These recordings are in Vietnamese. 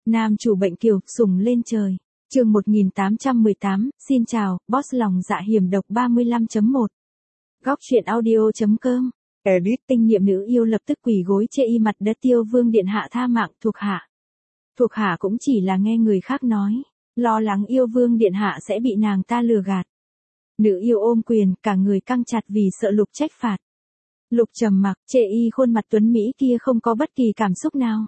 Nam chủ bệnh kiều, sủng lên trời. Chương 1818, xin chào, boss lòng dạ hiểm độc 35.1. Góc truyện audio.com. Edit. Tinh niệm nữ yêu lập tức quỳ gối chê y mặt đất Yêu Vương điện hạ tha mạng thuộc hạ. Thuộc hạ cũng chỉ là nghe người khác nói, lo lắng Yêu Vương điện hạ sẽ bị nàng ta lừa gạt. Nữ yêu ôm quyền, cả người căng chặt vì sợ Lục trách phạt. Lục trầm mặc, chê y khuôn mặt tuấn mỹ kia không có bất kỳ cảm xúc nào.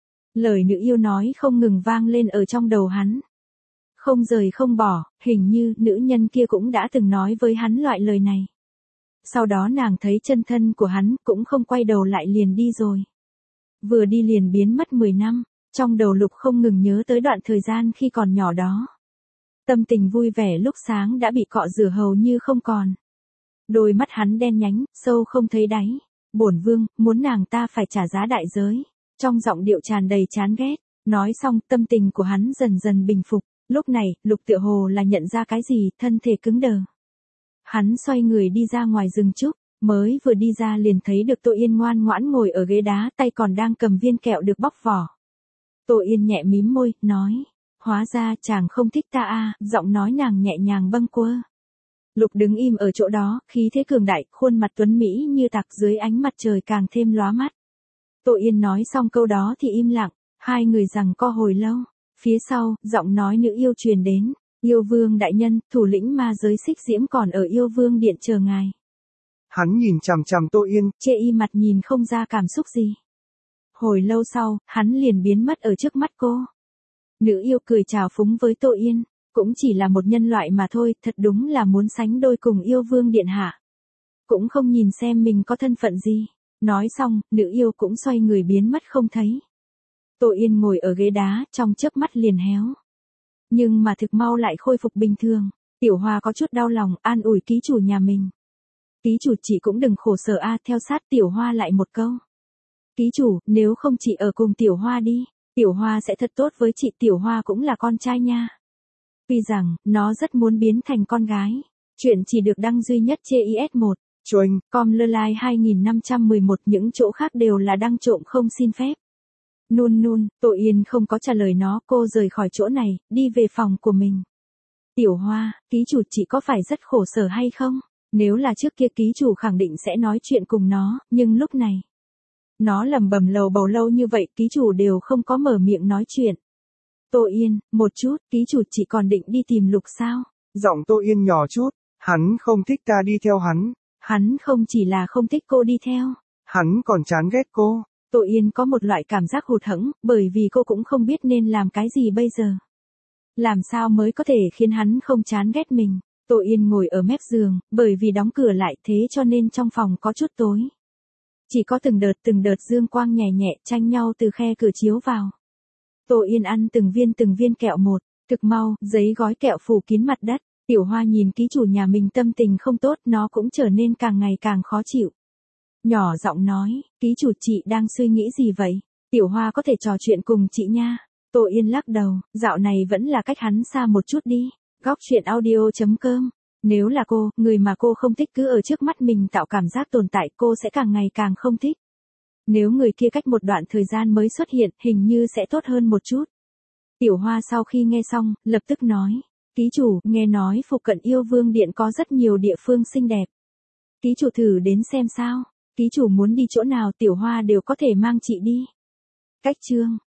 Lời nữ yêu nói không ngừng vang lên ở trong đầu hắn. Không rời không bỏ, hình như nữ nhân kia cũng đã từng nói với hắn loại lời này. Sau đó nàng thấy chân thân của hắn cũng không quay đầu lại liền đi rồi. Vừa đi liền biến mất 10 năm, trong đầu Lục không ngừng nhớ tới đoạn thời gian khi còn nhỏ đó. Tâm tình vui vẻ lúc sáng đã bị cọ rửa hầu như không còn. Đôi mắt hắn đen nhánh, sâu không thấy đáy. Bổn vương, muốn nàng ta phải trả giá đại giới. Trong giọng điệu tràn đầy chán ghét. Nói xong, tâm tình của hắn dần dần bình phục. Lúc này, Lục tựa hồ là nhận ra cái gì, thân thể cứng đờ. Hắn xoay người đi ra ngoài rừng trúc, mới vừa đi ra liền thấy được Tô Yên ngoan ngoãn ngồi ở ghế đá, tay còn đang cầm viên kẹo được bóc vỏ. Tô Yên nhẹ mím môi, nói, hóa ra chàng không thích ta à, giọng nói nàng nhẹ nhàng bâng quơ. Lục đứng im ở chỗ đó, khí thế cường đại, khuôn mặt tuấn mỹ như tạc dưới ánh mặt trời càng thêm lóa mắt. Tô Yên nói xong câu đó thì im lặng, hai người giằng co hồi lâu. Phía sau, giọng nói nữ yêu truyền đến, Yêu Vương đại nhân, thủ lĩnh ma giới Xích Diễm còn ở Yêu Vương điện chờ ngài. Hắn nhìn chằm chằm Tô Yên, chê y mặt nhìn không ra cảm xúc gì. Hồi lâu sau, hắn liền biến mất ở trước mắt cô. Nữ yêu cười chào phúng với Tô Yên, cũng chỉ là một nhân loại mà thôi, thật đúng là muốn sánh đôi cùng Yêu Vương điện hạ. Cũng không nhìn xem mình có thân phận gì. Nói xong, nữ yêu cũng xoay người biến mất không thấy. Tô Yên ngồi ở ghế đá, trong chớp mắt liền héo. Nhưng mà thực mau lại khôi phục bình thường. Tiểu Hoa có chút đau lòng, an ủi ký chủ nhà mình. Ký chủ chị cũng đừng khổ sở a, theo sát Tiểu Hoa lại một câu. Ký chủ, nếu không chị ở cùng Tiểu Hoa đi, Tiểu Hoa sẽ thật tốt với chị, Tiểu Hoa cũng là con trai nha. Tuy rằng, nó rất muốn biến thành con gái. Chuyện chỉ được đăng duy nhất trên IS1. Choanh, Com Lơ Lai 2511, những chỗ khác đều là đăng trộm không xin phép. Nun, Tô Yên không có trả lời nó, cô rời khỏi chỗ này, đi về phòng của mình. Tiểu Hoa, ký chủ chị có phải rất khổ sở hay không? Nếu là trước kia ký chủ khẳng định sẽ nói chuyện cùng nó, nhưng lúc này. Nó lầm bầm lầu bầu lâu như vậy, ký chủ đều không có mở miệng nói chuyện. Tô Yên, một chút, ký chủ chị còn định đi tìm Lục sao? Giọng Tô Yên nhỏ chút, hắn không thích ta đi theo hắn. Hắn không chỉ là không thích cô đi theo. Hắn còn chán ghét cô. Tô Yên có một loại cảm giác hụt hẫng, bởi vì cô cũng không biết nên làm cái gì bây giờ. Làm sao mới có thể khiến hắn không chán ghét mình. Tô Yên ngồi ở mép giường, bởi vì đóng cửa lại thế cho nên trong phòng có chút tối. Chỉ có từng đợt dương quang nhẹ nhẹ tranh nhau từ khe cửa chiếu vào. Tô Yên ăn từng viên kẹo một, thực mau, giấy gói kẹo phủ kín mặt đất. Tiểu Hoa nhìn ký chủ nhà mình tâm tình không tốt, nó cũng trở nên càng ngày càng khó chịu. Nhỏ giọng nói, ký chủ chị đang suy nghĩ gì vậy? Tiểu Hoa có thể trò chuyện cùng chị nha. Tô Yên lắc đầu, dạo này vẫn là cách hắn xa một chút đi. Góc truyện audio.com. Nếu là cô, người mà cô không thích cứ ở trước mắt mình tạo cảm giác tồn tại, cô sẽ càng ngày càng không thích. Nếu người kia cách một đoạn thời gian mới xuất hiện, hình như sẽ tốt hơn một chút. Tiểu Hoa sau khi nghe xong, lập tức nói, ký chủ, nghe nói phụ cận Yêu Vương điện có rất nhiều địa phương xinh đẹp. Ký chủ thử đến xem sao. Ký chủ muốn đi chỗ nào Tiểu Hoa đều có thể mang chị đi. Cách chương